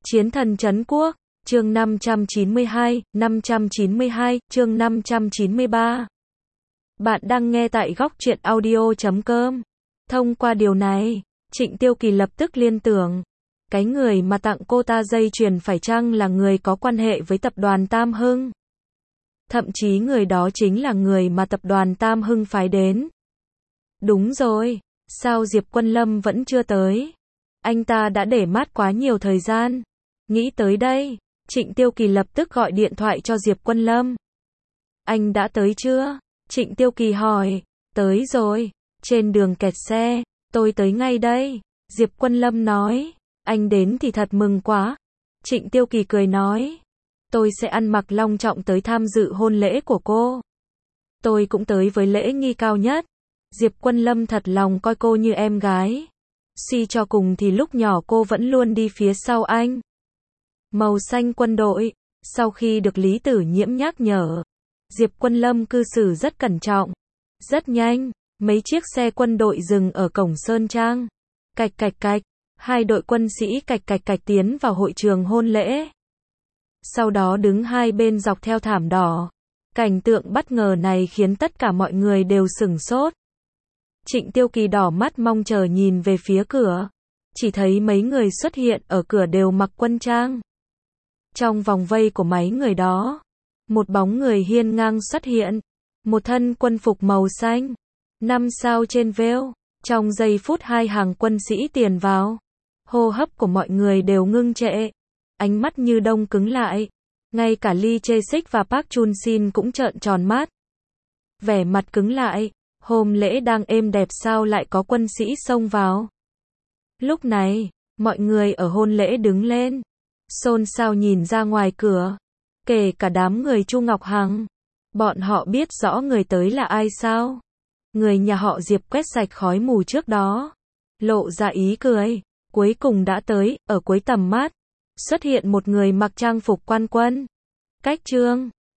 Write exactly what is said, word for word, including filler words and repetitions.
Chiến thần trấn quốc, chương năm trăm chín mươi hai, năm trăm chín mươi hai, chương năm trăm chín mươi ba. Bạn đang nghe tại góc truyện audio chấm com. Thông qua điều này, Trịnh Tiêu Kỳ lập tức liên tưởng, cái người mà tặng cô ta dây chuyền phải chăng là người có quan hệ với tập đoàn Tam Hưng? Thậm chí người đó chính là người mà tập đoàn Tam Hưng phái đến. Đúng rồi, sao Diệp Quân Lâm vẫn chưa tới? Anh ta đã để mắt quá nhiều thời gian. Nghĩ tới đây, Trịnh Tiêu Kỳ lập tức gọi điện thoại cho Diệp Quân Lâm. Anh đã tới chưa? Trịnh Tiêu Kỳ hỏi. Tới rồi, trên đường kẹt xe, tôi tới ngay đây. Diệp Quân Lâm nói. Anh đến thì thật mừng quá. Trịnh Tiêu Kỳ cười nói. Tôi sẽ ăn mặc long trọng tới tham dự hôn lễ của cô. Tôi cũng tới với lễ nghi cao nhất. Diệp Quân Lâm thật lòng coi cô như em gái. Suy cho cùng thì lúc nhỏ cô vẫn luôn đi phía sau anh. Màu xanh quân đội, sau khi được Lý Tử Nhiễm nhắc nhở, Diệp Quân Lâm cư xử rất cẩn trọng. Rất nhanh, mấy chiếc xe quân đội dừng ở cổng Sơn Trang. Cạch cạch cạch, hai đội quân sĩ cạch cạch cạch tiến vào hội trường hôn lễ. Sau đó đứng hai bên dọc theo thảm đỏ. Cảnh tượng bất ngờ này khiến tất cả mọi người đều sửng sốt. Trịnh Tiêu Kỳ đỏ mắt mong chờ nhìn về phía cửa. Chỉ thấy mấy người xuất hiện ở cửa đều mặc quân trang. Trong vòng vây của mấy người đó, một bóng người hiên ngang xuất hiện. Một thân quân phục màu xanh, năm sao trên veo. Trong giây phút hai hàng quân sĩ tiền vào, hô hấp của mọi người đều ngưng trệ. Ánh mắt như đông cứng lại. Ngay cả Lee Jae-sik và Park Chun-sin cũng trợn tròn mắt. Vẻ mặt cứng lại. Hôm lễ đang êm đẹp sao lại có quân sĩ xông vào. Lúc này, mọi người ở hôn lễ đứng lên. Xôn xao nhìn ra ngoài cửa. Kể cả đám người Chu Ngọc Hằng. Bọn họ biết rõ người tới là ai sao? Người nhà họ Diệp quét sạch khói mù trước đó. Lộ ra ý cười. Cuối cùng đã tới, ở cuối tầm mắt. Xuất hiện một người mặc trang phục quan quân. Cách trương,